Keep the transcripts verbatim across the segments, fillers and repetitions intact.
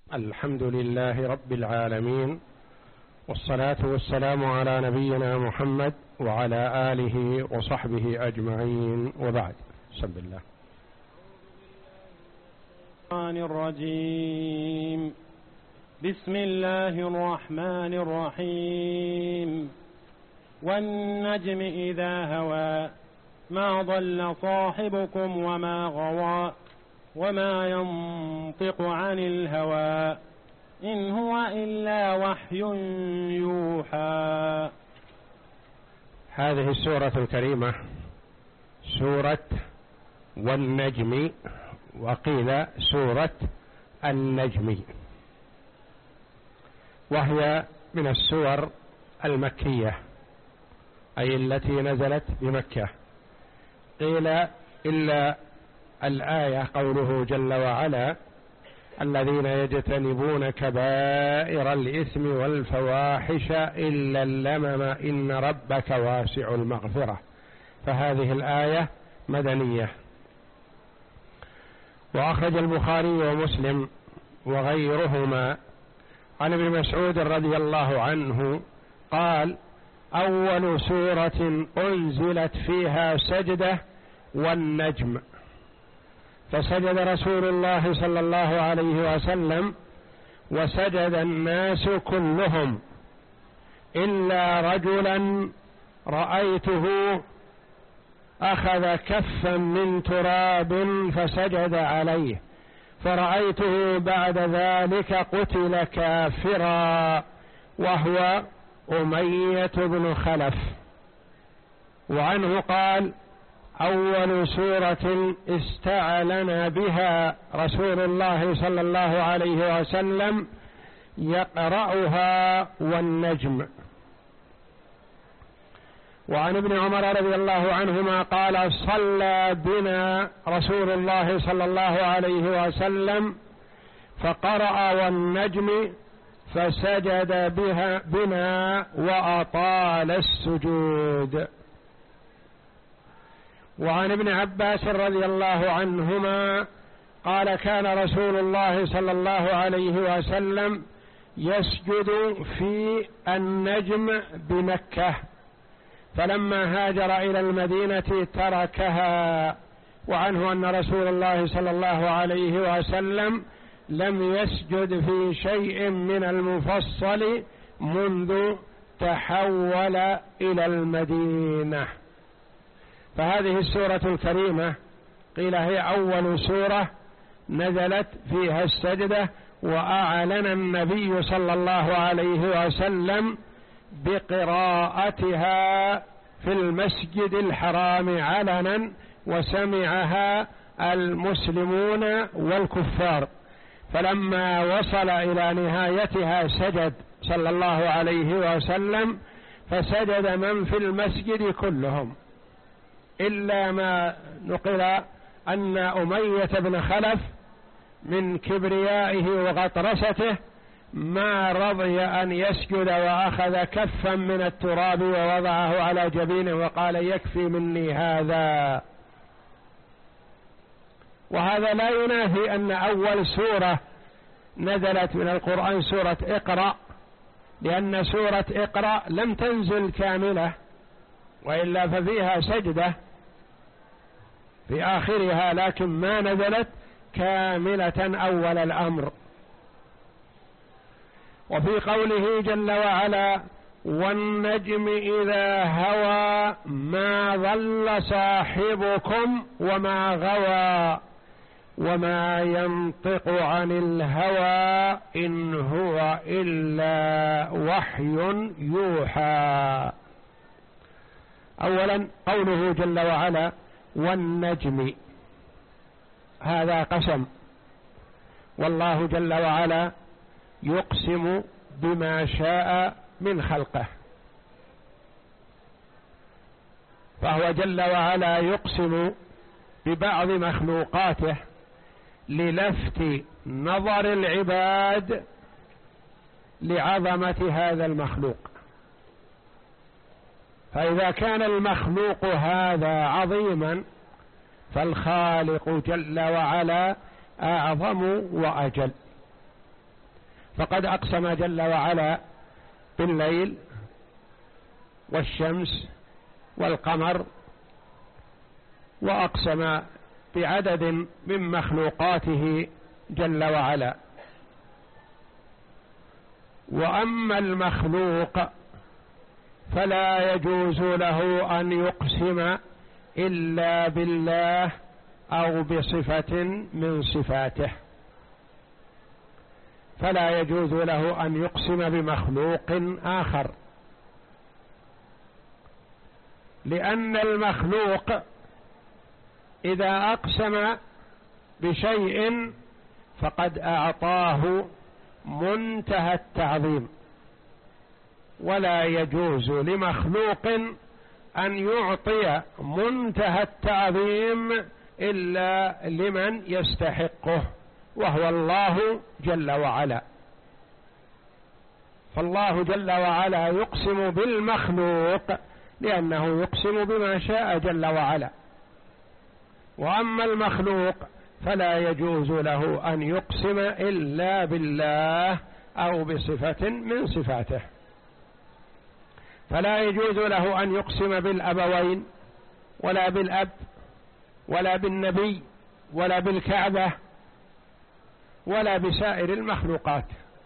الحمد لله رب العالمين، والصلاة والسلام على نبينا محمد وعلى آله وصحبه أجمعين، وبعد. بسم الله الرحمن الرجيم. بسم الله الرحمن الرحيم. والنجم إذا هوى ما ضل صاحبكم وما غوى وما ينطق عن الهوى إن هو إلا وحي يوحى. هذه السورة الكريمة سورة والنجم، وقيل سورة النجم، وهي من السور المكية، أي التي نزلت بمكة. قيل إلا الآية قوله جل وعلا: الذين يجتنبون كبائر الإثم والفواحش إلا اللمم إن ربك واسع المغفرة. فهذه الآية مدنية. وأخرج البخاري ومسلم وغيرهما عن ابن مسعود رضي الله عنه قال: أول سورة أنزلت فيها سجدة والنجم، فسجد رسول الله صلى الله عليه وسلم وسجد الناس كلهم إلا رجلا رأيته أخذ كفا من تراب فسجد عليه، فرأيته بعد ذلك قتل كافرا، وهو أمية بن خلف. وعنه قال: أول سورة استعلن بها رسول الله صلى الله عليه وسلم يقرأها والنجم. وعن ابن عمر رضي الله عنهما قال: صلى بنا رسول الله صلى الله عليه وسلم فقرأ والنجم فسجد بها بنا وأطال السجود. وعن ابن عباس رضي الله عنهما قال: كان رسول الله صلى الله عليه وسلم يسجد في النجم بمكة، فلما هاجر إلى المدينة تركها. وعنه أن رسول الله صلى الله عليه وسلم لم يسجد في شيء من المفصل منذ تحول إلى المدينة. فهذه السورة الكريمة قيل هي أول سورة نزلت فيها السجدة، وأعلن النبي صلى الله عليه وسلم بقراءتها في المسجد الحرام علنا، وسمعها المسلمون والكفار. فلما وصل إلى نهايتها سجد صلى الله عليه وسلم، فسجد من في المسجد كلهم، إلا ما نقل أن أمية بن خلف من كبريائه وغطرسته ما رضي أن يسجد، وأخذ كفا من التراب ووضعه على جبينه وقال: يكفي مني هذا. وهذا لا ينافي أن أول سورة نزلت من القرآن سورة اقرأ، لأن سورة اقرأ لم تنزل كاملة، وإلا ففيها سجدة في آخرها، لكن ما نزلت كاملة أول الأمر. وفي قوله جل وعلا: والنجم إذا هوى ما ضل صاحبكم وما غوى وما ينطق عن الهوى إن هو إلا وحي يوحى. أولا قوله جل وعلا والنجم، هذا قسم، والله جل وعلا يقسم بما شاء من خلقه، فهو جل وعلا يقسم ببعض مخلوقاته للفت نظر العباد لعظمة هذا المخلوق. فإذا كان المخلوق هذا عظيما فالخالق جل وعلا أعظم وأجل. فقد أقسم جل وعلا بالليل والشمس والقمر، وأقسم بعدد من مخلوقاته جل وعلا. وأما المخلوق فلا يجوز له أن يقسم إلا بالله أو بصفة من صفاته، فلا يجوز له أن يقسم بمخلوق آخر، لأن المخلوق إذا أقسم بشيء فقد أعطاه منتهى التعظيم، ولا يجوز لمخلوق أن يعطي منتهى التعظيم إلا لمن يستحقه، وهو الله جل وعلا. فالله جل وعلا يقسم بالمخلوق لأنه يقسم بما شاء جل وعلا، وأما المخلوق فلا يجوز له أن يقسم إلا بالله أو بصفة من صفاته. فلا يجوز له أن يقسم بالأبوين ولا بالأب ولا بالنبي ولا بالكعبة ولا بسائر المخلوقات.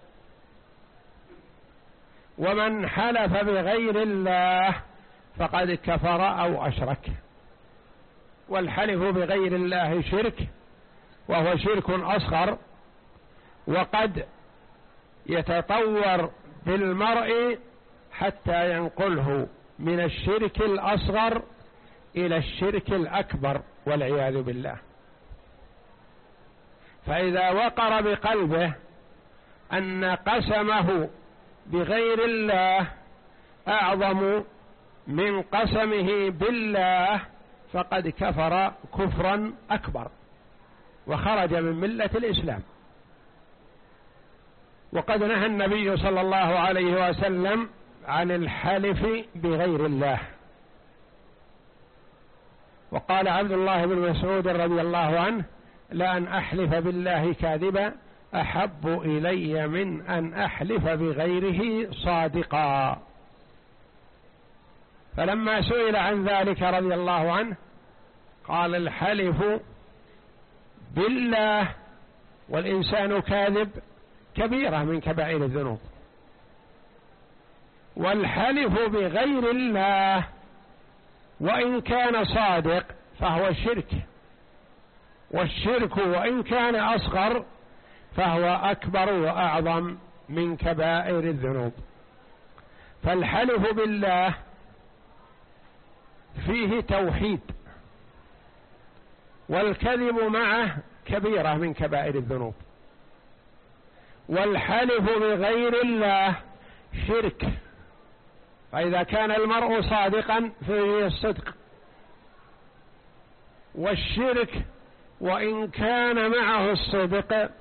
ومن حلف بغير الله فقد كفر أو أشرك. والحلف بغير الله شرك، وهو شرك أصغر، وقد يتطور بالمرء حتى ينقله من الشرك الأصغر إلى الشرك الأكبر والعياذ بالله. فإذا وقر بقلبه أن قسمه بغير الله أعظم من قسمه بالله فقد كفر كفرا أكبر وخرج من ملة الإسلام. وقد نهى النبي صلى الله عليه وسلم عن الحلف بغير الله. وقال عبد الله بن مسعود رضي الله عنه: لأن أحلف بالله كاذبا أحب إلي من أن أحلف بغيره صادقا. فلما سئل عن ذلك رضي الله عنه قال: الحلف بالله والإنسان كاذب كبيرة من كبائر الذنوب، والحلف بغير الله وإن كان صادق فهو شرك، والشرك وإن كان أصغر فهو أكبر وأعظم من كبائر الذنوب. فالحلف بالله فيه توحيد، والكذب معه كبيرة من كبائر الذنوب. والحلف بغير الله شرك، فإذا كان المرء صادقا فيه الصدق. والشرك وإن كان معه الصدق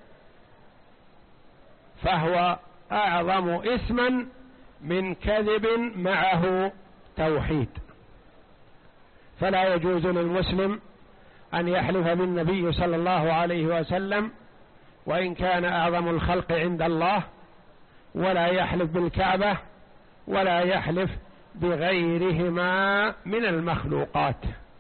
فهو أعظم إثما من كذب معه توحيد. فلا يجوز للمسلم أن يحلف بالنبي صلى الله عليه وسلم وإن كان أعظم الخلق عند الله، ولا يحلف بالكعبة، ولا يحلف بغيرهما من المخلوقات.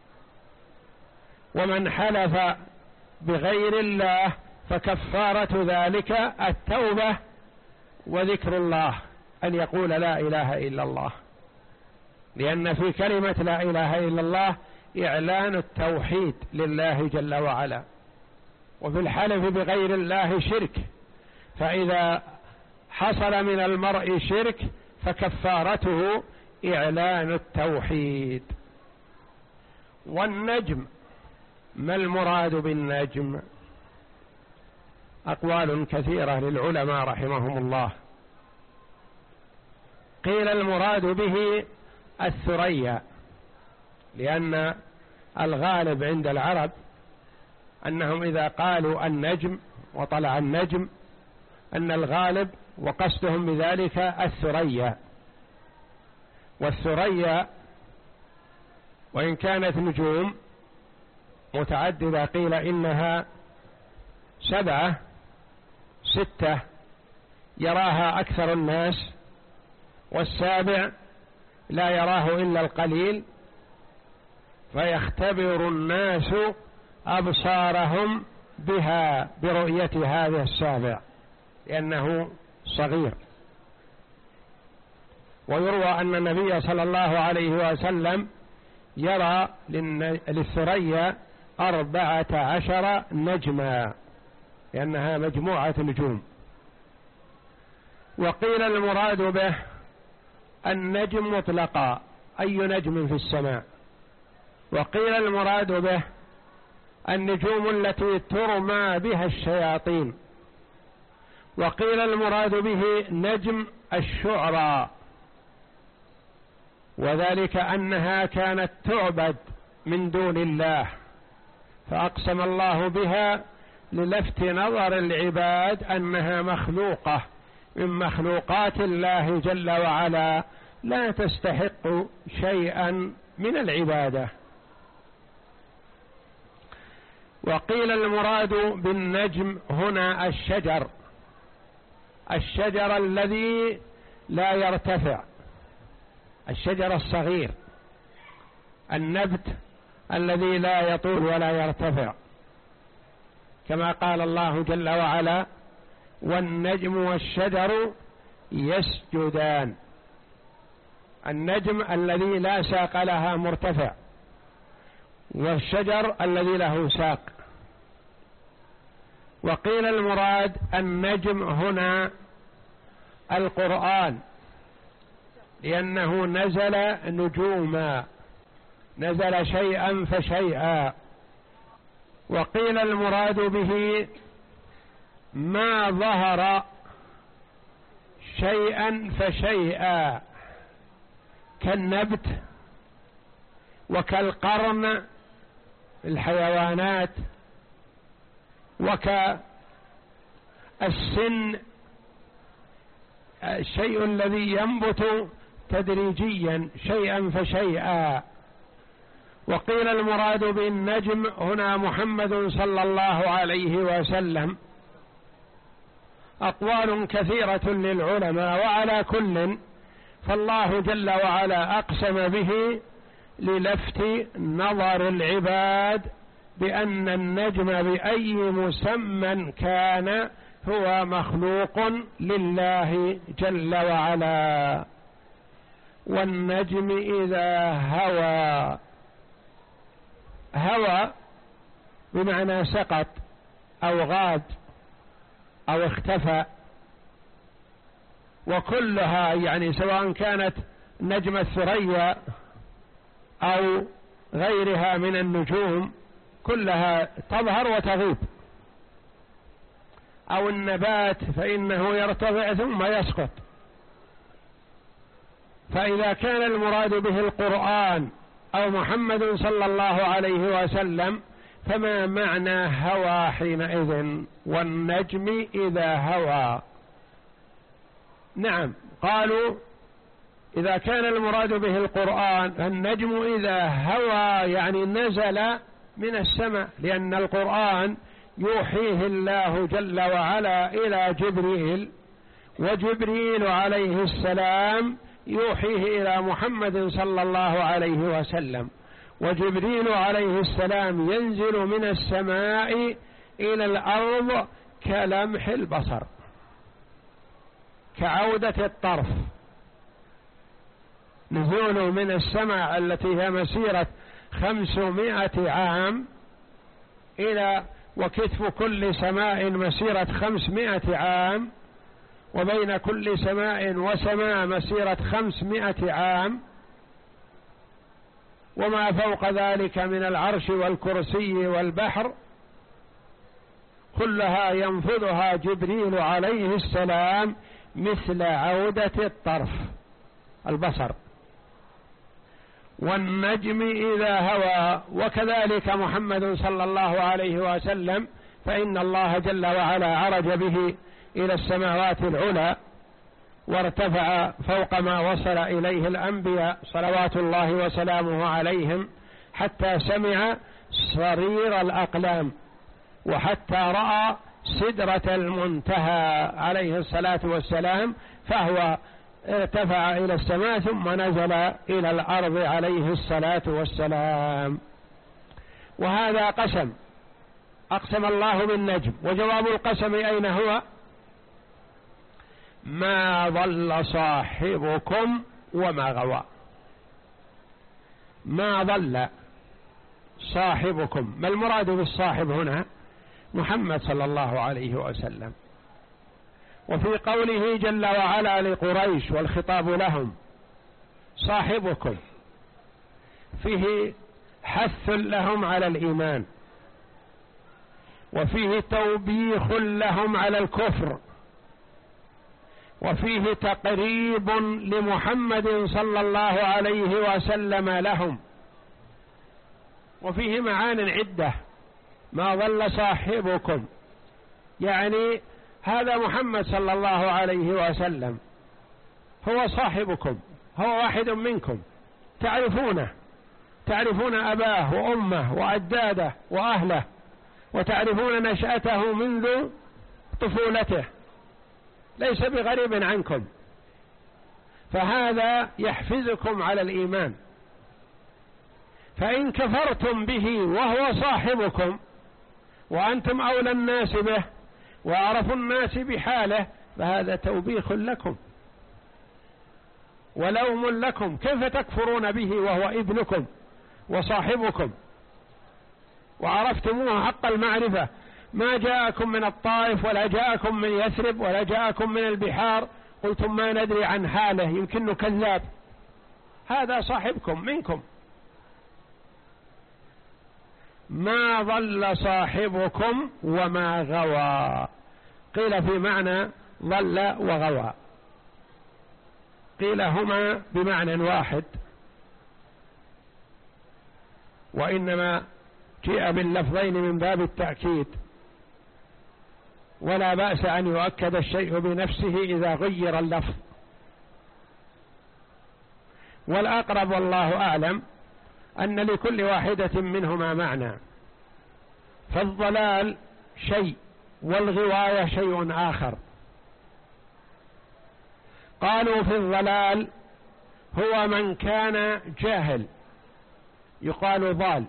ومن حلف بغير الله فكفارة ذلك التوبة وذكر الله، أن يقول لا إله إلا الله، لأن في كلمة لا إله إلا الله إعلان التوحيد لله جل وعلا. وفي الحلف بغير الله شرك، فإذا حصل من المرء شرك فكفارته إعلان التوحيد. والنجم، ما المراد بالنجم؟ أقوال كثيرة للعلماء رحمهم الله. قيل المراد به الثريا، لأن الغالب عند العرب أنهم إذا قالوا النجم وطلع النجم أن الغالب وقصدهم بذلك الثريا. والثريا وإن كانت نجوم متعددة قيل إنها سبعة ستة يراها أكثر الناس، والسابع لا يراه إلا القليل، فيختبر الناس أبصارهم بها برؤية هذا السابع لأنه صغير. ويروى أن النبي صلى الله عليه وسلم يرى للثريا أربعة عشر نجما لأنها مجموعة نجوم. وقيل المراد به النجم مطلقا أي نجم في السماء، وقيل المراد به النجوم التي ترمى بها الشياطين، وقيل المراد به نجم الشعرى، وذلك أنها كانت تعبد من دون الله فأقسم الله بها للفت نظر العباد أنها مخلوقة من مخلوقات الله جل وعلا لا تستحق شيئا من العبادة. وقيل المراد بالنجم هنا الشجر، الشجر الذي لا يرتفع، الشجر الصغير، النبت الذي لا يطول ولا يرتفع، كما قال الله جل وعلا والنجم والشجر يسجدان، النجم الذي لا ساق لها مرتفع، والشجر الذي له ساق. وقيل المراد النجم هنا القرآن لأنه نزل نجوما، نزل شيئا فشيئا. وقيل المراد به ما ظهر شيئا فشيئا كالنبت وكالقرن الحيوانات وكالسن الشيء الذي ينبت تدريجيا شيئا فشيئا. وقيل المراد بالنجم هنا محمد صلى الله عليه وسلم. أقوال كثيرة للعلماء، وعلى كل فالله جل وعلا أقسم به للفت نظر العباد بأن النجم بأي مسمى كان هو مخلوق لله جل وعلا. والنجم إذا هوى، هوى بمعنى سقط أو غاب أو اختفى، وكلها يعني سواء كانت نجم الثريا أو غيرها من النجوم كلها تظهر وتغيب، أو النبات فإنه يرتفع ثم يسقط. فإذا كان المراد به القرآن أو محمد صلى الله عليه وسلم فما معنى هوى حينئذ؟ والنجم إذا هوى. نعم، قالوا إذا كان المراد به القرآن النجم إذا هوى يعني نزل من السماء، لأن القرآن يوحيه الله جل وعلا إلى جبريل، وجبريل عليه السلام يوحيه إلى محمد صلى الله عليه وسلم، وجبريل عليه السلام ينزل من السماء إلى الأرض كلمح البصر، كعودة الطرف، نزول من السماء التي هي مسيرة خمسمائة عام إلى وكتف كل سماء مسيرة خمسمائة عام، وبين كل سماء وسماء مسيرة خمسمائة عام، وما فوق ذلك من العرش والكرسي والبحر كلها ينفذها جبريل عليه السلام مثل عودة الطرف البصر. والنجم إذا هوى، وكذلك محمد صلى الله عليه وسلم فإن الله جل وعلا عرج به إلى السماوات العلى وارتفع فوق ما وصل إليه الأنبياء صلوات الله وسلامه عليهم، حتى سمع صرير الأقلام، وحتى رأى سدرة المنتهى عليه الصلاة والسلام، فهو ارتفع إلى السماء ثم نزل إلى الأرض عليه الصلاة والسلام. وهذا قسم، أقسم الله بالنجم، وجواب القسم أين هو؟ ما ضل صاحبكم وما غوى. ما ضل صاحبكم، ما المراد بالصاحب هنا؟ محمد صلى الله عليه وسلم. وفي قوله جل وعلا لقريش والخطاب لهم صاحبكم، فيه حث لهم على الإيمان، وفيه توبيخ لهم على الكفر، وفيه تقريب لمحمد صلى الله عليه وسلم لهم، وفيه معان عدة. ما ضل صاحبكم يعني هذا محمد صلى الله عليه وسلم هو صاحبكم، هو واحد منكم، تعرفونه، تعرفون أباه وأمه وأجداده وأهله، وتعرفون نشأته منذ طفولته، ليس بغريب عنكم، فهذا يحفزكم على الإيمان. فإن كفرتم به وهو صاحبكم وأنتم أولى الناس به وأعرف الناس بحاله، فهذا توبيخ لكم ولوم لكم. كيف تكفرون به وهو ابنكم وصاحبكم وعرفتموه حق المعرفة؟ ما جاءكم من الطائف ولا جاءكم من يثرب ولا جاءكم من البحار قلتم ما ندري عن حاله يمكنه كذاب. هذا صاحبكم منكم. ما ضل صاحبكم وما غوى، قيل في معنى ضل وغوى، قيل هما بمعنى واحد، وإنما جاء باللفظين من باب التأكيد، ولا بأس أن يؤكد الشيء بنفسه إذا غير اللفظ. والأقرب والله أعلم أن لكل واحدة منهما معنى، فالضلال شيء والغواية شيء آخر. قالوا في الضلال هو من كان جاهل يقال ضال،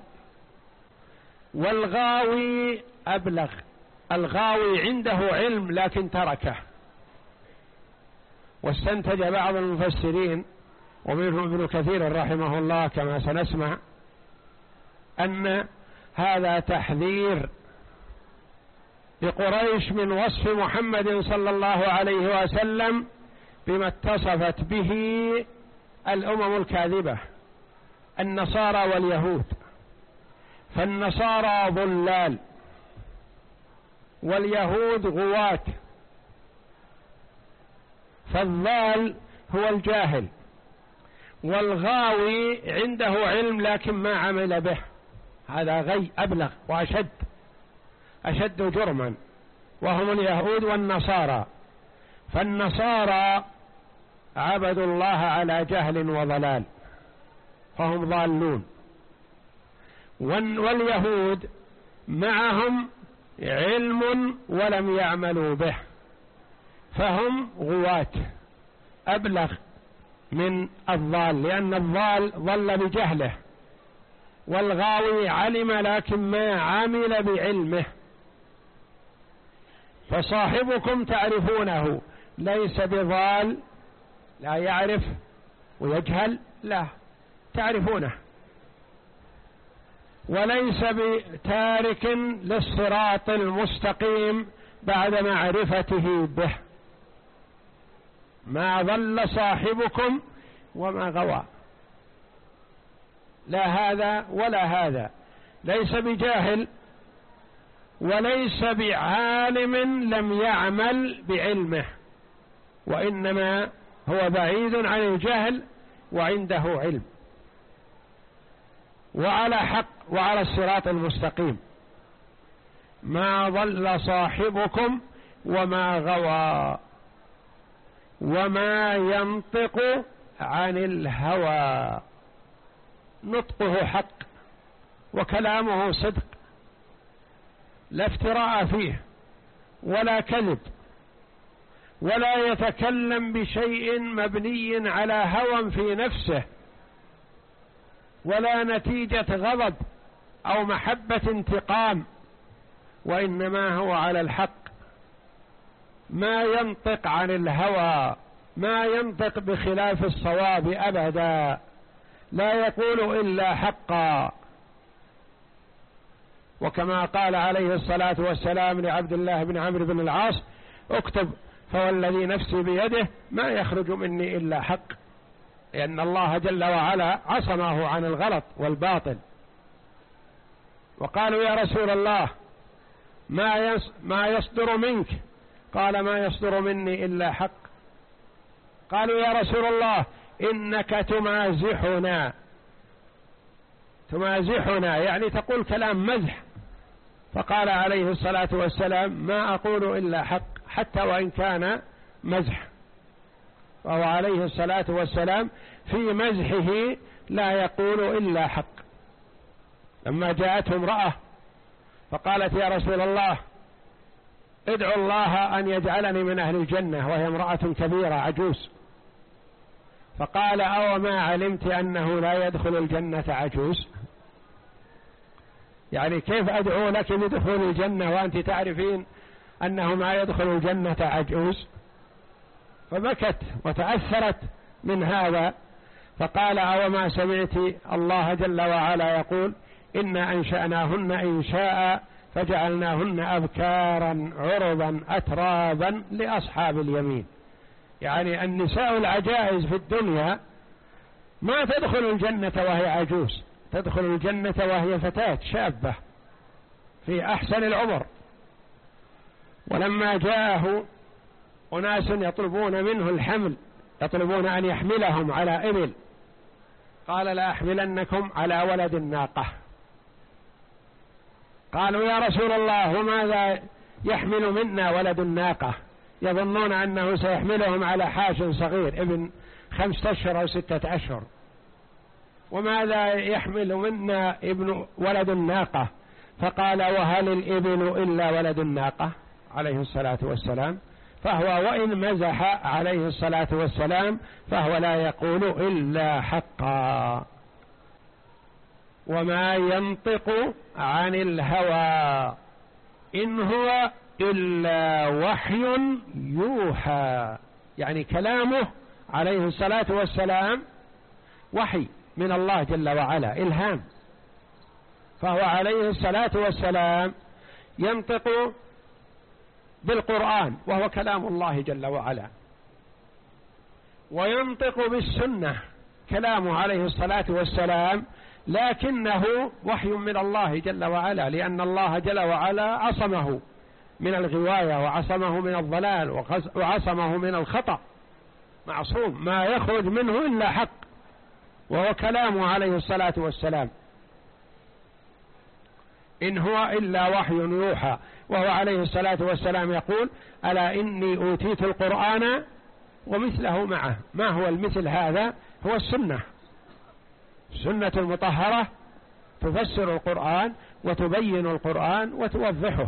والغاوي أبلغ، الغاوي عنده علم لكن تركه. واستنتج بعض المفسرين ومنهم ابن كثير رحمه الله كما سنسمع أن هذا تحذير لقريش من وصف محمد صلى الله عليه وسلم بما اتصفت به الأمم الكاذبة النصارى واليهود. فالنصارى ضلال واليهود غواة، فالضال هو الجاهل، والغاوي عنده علم لكن ما عمل به، هذا غي أبلغ وأشد أشد جرما، وهم اليهود والنصارى. فالنصارى عبدوا الله على جهل وضلال فهم ضالون، واليهود معهم علم ولم يعملوا به فهم غواة أبلغ من الضال، لأن الضال ضل بجهله، والغاوي علم لكن ما عمل بعلمه. فصاحبكم تعرفونه ليس بضال لا يعرف ويجهل، لا تعرفونه، وليس بتارك للصراط المستقيم بعد معرفته به. ما ضل صاحبكم وما غوى، لا هذا ولا هذا، ليس بجاهل وليس بعالم لم يعمل بعلمه، وإنما هو بعيد عن الجهل وعنده علم وعلى حق وعلى الصراط المستقيم. ما ضل صاحبكم وما غوى وما ينطق عن الهوى، نطقه حق وكلامه صدق لا افتراء فيه ولا كذب، ولا يتكلم بشيء مبني على هوى في نفسه، ولا نتيجة غضب أو محبة انتقام، وإنما هو على الحق، ما ينطق عن الهوى، ما ينطق بخلاف الصواب أبدا، لا يقول إلا حقا. وكما قال عليه الصلاة والسلام لعبد الله بن عمرو بن العاص: اكتب فوالذي نفسي بيده ما يخرج مني إلا حق، لأن الله جل وعلا عصمه عن الغلط والباطل. وقالوا: يا رسول الله ما ما يصدر منك؟ قال: ما يصدر مني إلا حق. قالوا: يا رسول الله إنك تمازحنا، تمازحنا يعني تقول كلام مزح. فقال عليه الصلاة والسلام: ما أقول إلا حق حتى وإن كان مزح. وهو عليه الصلاة والسلام في مزحه لا يقول إلا حق. لما جاءته امرأة فقالت: يا رسول الله ادعو الله أن يجعلني من أهل الجنة، وهي امرأة كبيرة عجوز. فقال: أو ما علمت أنه لا يدخل الجنة عجوز؟ يعني كيف أدعو لك بدخول الجنة وأنت تعرفين أنه ما يدخل الجنة عجوز؟ فبكت وتأثرت من هذا. فقال: أو ما سمعت الله جل وعلا يقول: إنا أنشأناهن إنشاء فجعلناهن أبكارا عربا أترابا لأصحاب اليمين. يعني النساء العجائز في الدنيا ما تدخل الجنة وهي عجوز، تدخل الجنة وهي فتاة شابة في أحسن العمر. ولما جاءه أناس يطلبون منه الحمل، يطلبون أن يحملهم على إبل، قال: لا أحملنكم على ولد الناقة. قالوا: يا رسول الله وماذا يحمل منا ولد الناقة؟ يظنون أنه سيحملهم على حاش صغير ابن خمسة أشهر أو ستة أشهر. وماذا يحمل منا ابن ولد الناقة؟ فقال: وهل الإبل إلا ولد الناقة عليه الصلاة والسلام. فهو وإن مزح عليه الصلاة والسلام فهو لا يقول إلا حقا. وما ينطق عن الهوى إن هو إلا وحي يوحى، يعني كلامه عليه الصلاة والسلام وحي من الله جل وعلا، إلهام. فهو عليه الصلاة والسلام ينطق بالقرآن وهو كلام الله جل وعلا، وينطق بالسنة كلامه عليه الصلاة والسلام، لكنه وحي من الله جل وعلا، لأن الله جل وعلا عصمه من الغواية وعصمه من الضلال وعصمه من الخطأ، معصوم ما يخرج منه إلا حق، وهو كلامه عليه الصلاة والسلام. إن هو إلا وحي يوحى. وهو عليه الصلاة والسلام يقول: ألا إني أوتيت القرآن ومثله معه. ما هو المثل هذا؟ هو السنة، السنة المطهرة تفسر القرآن وتبين القرآن وتوضحه.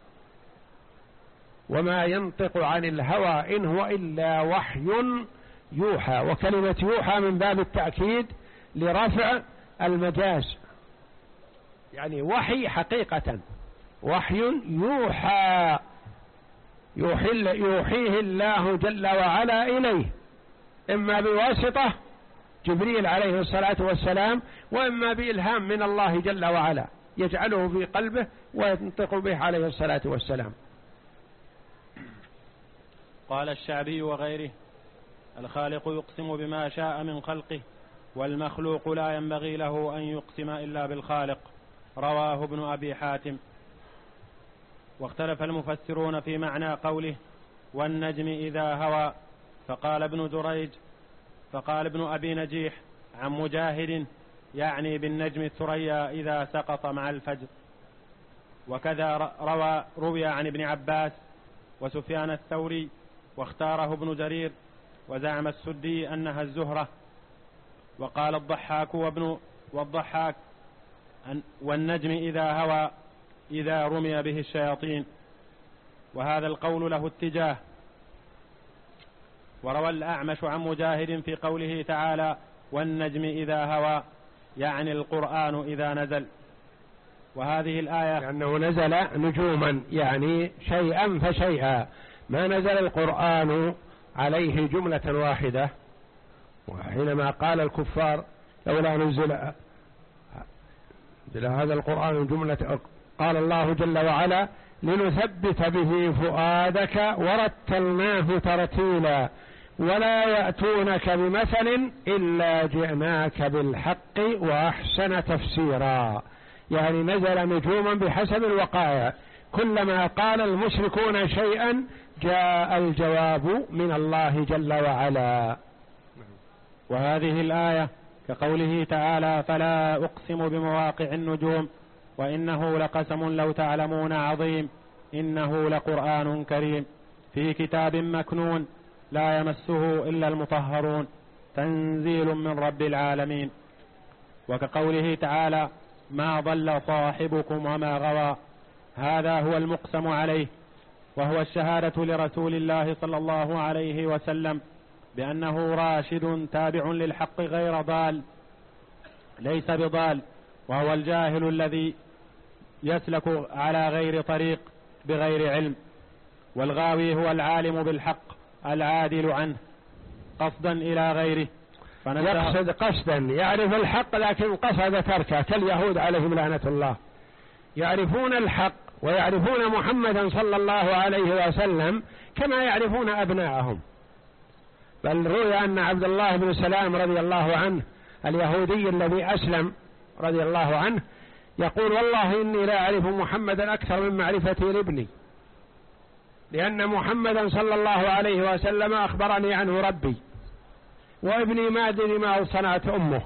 وما ينطق عن الهوى إن هو إلا وحي يوحى. وكلمة يوحى من باب التأكيد لرفع المجاز، يعني وحي حقيقة، وحي يوحى يوحيه الله جل وعلا إليه، إما بواسطة جبريل عليه الصلاة والسلام، وإما بإلهام من الله جل وعلا يجعله في قلبه وينطق به عليه الصلاة والسلام. قال الشعبي وغيره: الخالق يقسم بما شاء من خلقه، والمخلوق لا ينبغي له أن يقسم إلا بالخالق. رواه ابن أبي حاتم. واختلف المفسرون في معنى قوله والنجم إذا هوى، فقال ابن دريج فقال ابن أبي نجيح عن مجاهد يعني بالنجم الثريا إذا سقط مع الفجر. وكذا روى روي عن ابن عباس وسفيان الثوري، واختاره ابن جرير، وزعم السدي أنها الزهرة. وقال الضحاك وابن والضحاك والنجم إذا هوى إذا رمي به الشياطين. وهذا القول له اتجاه. وروى الأعمش عن مجاهد في قوله تعالى والنجم إذا هوى، يعني القرآن إذا نزل. وهذه الآية لأنه نزل نجوما، يعني شيئا فشيئا، ما نزل القرآن عليه جملة واحدة. وحينما قال الكفار لولا نزل هذا القرآن جملة، قال الله جل وعلا لنثبت به فؤادك ورتلناه ترتيلا ولا يأتونك بمثل إلا جئناك بالحق وأحسن تفسيرا. يعني نزل نجوما بحسب الوقائع، كلما قال المشركون شيئا جاء الجواب من الله جل وعلا. وهذه الآية كقوله تعالى فلا أقسم بمواقع النجوم وإنه لقسم لو تعلمون عظيم إنه لقرآن كريم في كتاب مكنون لا يمسه إلا المطهرون تنزيل من رب العالمين. وكقوله تعالى ما ضل صاحبكم وما غوى، هذا هو المقسم عليه، وهو الشهادة لرسول الله صلى الله عليه وسلم بأنه راشد تابع للحق غير ضال ليس بضال، وهو الجاهل الذي يسلك على غير طريق بغير علم، والغاوي هو العالم بالحق العادل عنه قصدا إلى غيره. يقصد قصدا، يعرف الحق لكن قصد تركه، كاليهود عليهم لعنة الله، يعرفون الحق ويعرفون محمدا صلى الله عليه وسلم كما يعرفون أبناءهم. بل روي أن عبد الله بن سلام رضي الله عنه اليهودي الذي أسلم رضي الله عنه يقول والله إني لا أعرف محمدا أكثر من معرفتي لابني، لأن محمدا صلى الله عليه وسلم أخبرني عنه ربي، وابني ما أدري ما صنعت أمه.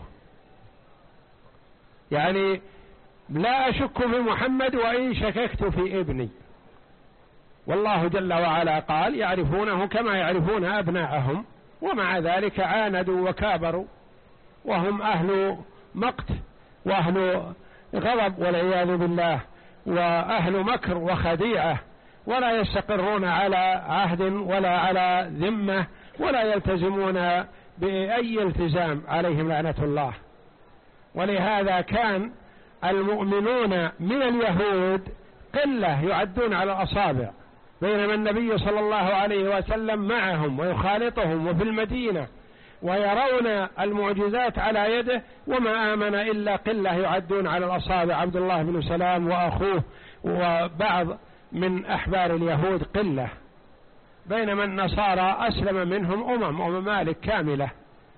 يعني لا أشك في محمد وإن شككت في ابني. والله جل وعلا قال يعرفونه كما يعرفون أبناءهم، ومع ذلك عاندوا وكابروا، وهم أهل مقت وأهل غضب والعياذ بالله، وأهل مكر وخديعة، ولا يستقرون على عهد ولا على ذمة ولا يلتزمون بأي التزام عليهم لعنة الله. ولهذا كان المؤمنون من اليهود قلة يعدون على الأصابع، بينما النبي صلى الله عليه وسلم معهم ويخالطهم وفي المدينة ويرون المعجزات على يده، وما آمن إلا قلة يعدون على الأصابع، عبد الله بن سلام وأخوه وبعض من أحبار اليهود قلة، بينما النصارى أسلم منهم أمم وممالك كاملة.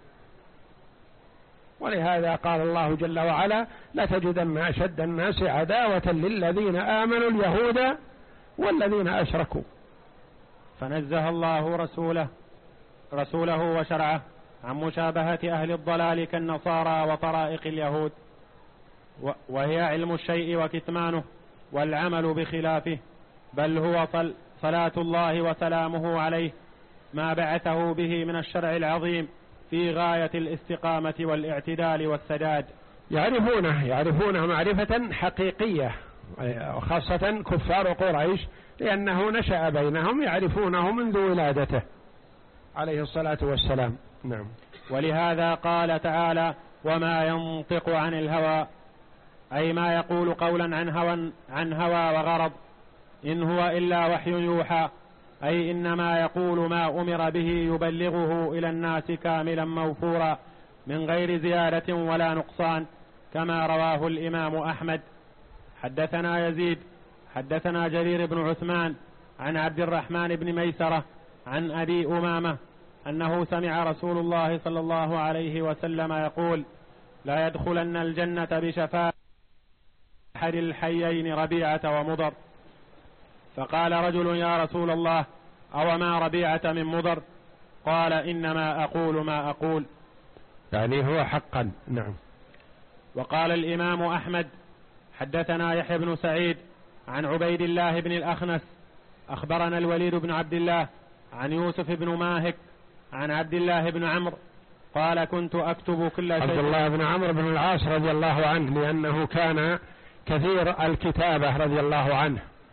ولهذا قال الله جل وعلا لتجدن أشد الناس عداوة للذين آمنوا اليهود والذين أشركوا. فنزه الله رسوله رسوله وشرعه عن مشابهة أهل الضلال كالنصارى وطرائق اليهود، وهي علم الشيء وكتمانه والعمل بخلافه، بل هو صلاة الله وسلامه عليه ما بعثه به من الشرع العظيم في غاية الاستقامة والاعتدال والسداد. يعرفونه يعرفونه معرفة حقيقية، خاصة كفار قريش لأنه نشأ بينهم، يعرفونه منذ ولادته عليه الصلاة والسلام. نعم. ولهذا قال تعالى وما ينطق عن الهوى، أي ما يقول قولا عن هوى عن هوى وغرض، إن هو إلا وحي يوحى، أي إنما يقول ما أمر به يبلغه إلى الناس كاملا موفورا من غير زيادة ولا نقصان، كما رواه الإمام أحمد. حدثنا يزيد حدثنا جرير بن عثمان عن عبد الرحمن بن ميسرة عن أبي أمامة أنه سمع رسول الله صلى الله عليه وسلم يقول لا يدخلن الجنة بشفاعة أحد الحيين ربيعة ومضر. فقال رجل يا رسول الله أو ما ربيعة من مضر؟ قال إنما أقول ما أقول، يعني هو حقا. نعم. وقال الإمام أحمد حدثنا يحيى بن سعيد عن عبيد الله بن الأخنس أخبرنا الوليد بن عبد الله عن يوسف بن ماهك عن عبد الله بن عمرو قال كنت أكتب كل شيء. عبد الله بن عمرو بن العاص رضي الله عنه، لأنه كان كثير الكتابة رضي الله عنه،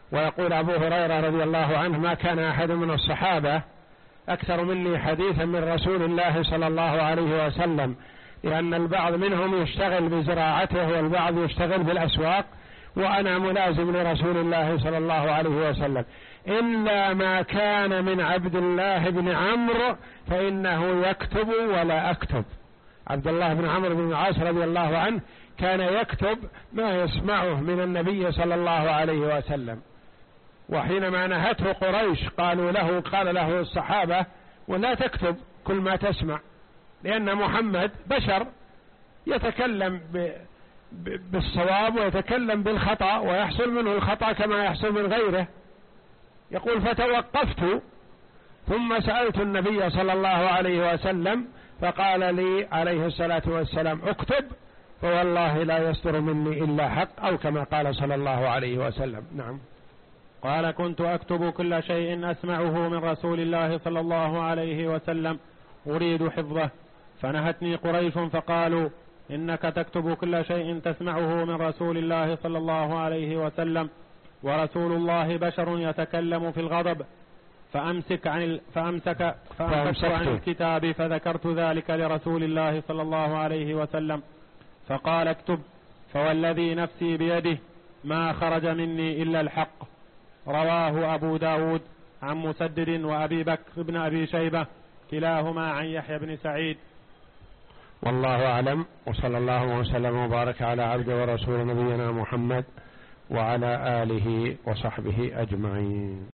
ويقول أبو هريرة رضي الله عنه: ما كان أحد من الصحابة أكثر مني حديثا من رسول الله صلى الله عليه وسلم، لأن البعض منهم يشتغل بزراعته والبعض يشتغل بالأسواق، وأنا ملازم لرسول الله صلى الله عليه وسلم، إلا ما كان من عبد الله بن عمرو فإنه يكتب ولا أكتب. عبد الله بن عمرو بن العاص رضي الله عنه كان يكتب ما يسمعه من النبي صلى الله عليه وسلم، وحينما نهته قريش قالوا له قال له الصحابة: ولا تكتب كل ما تسمع، لأن محمد بشر يتكلم بالصواب ويتكلم بالخطأ ويحصل منه الخطأ كما يحصل من غيره. يقول: فتوقفت ثم سألت النبي صلى الله عليه وسلم فقال لي عليه الصلاة والسلام: اكتب، فوالله لا يصدر مني إلا حق، أو كما قال صلى الله عليه وسلم. نعم. قال: كنت أكتب كل شيء أسمعه من رسول الله صلى الله عليه وسلم أريد حفظه، فنهتني قريش فقالوا: إنك تكتب كل شيء تسمعه من رسول الله صلى الله عليه وسلم، ورسول الله بشر يتكلم في الغضب، فأمسك عن ال... فأمسك فأمسك عن الكتاب، فذكرت ذلك لرسول الله صلى الله عليه وسلم فقال: اكتب، فوالذي نفسي بيده ما خرج مني إلا الحق. رواه أبو داود عن مسدد وأبي بكر بن أبي شيبة كلاهما عن يحيى بن سعيد. والله أعلم، وصلى الله وسلم وبارك على عبد ورسول نبينا محمد وعلى آله وصحبه أجمعين.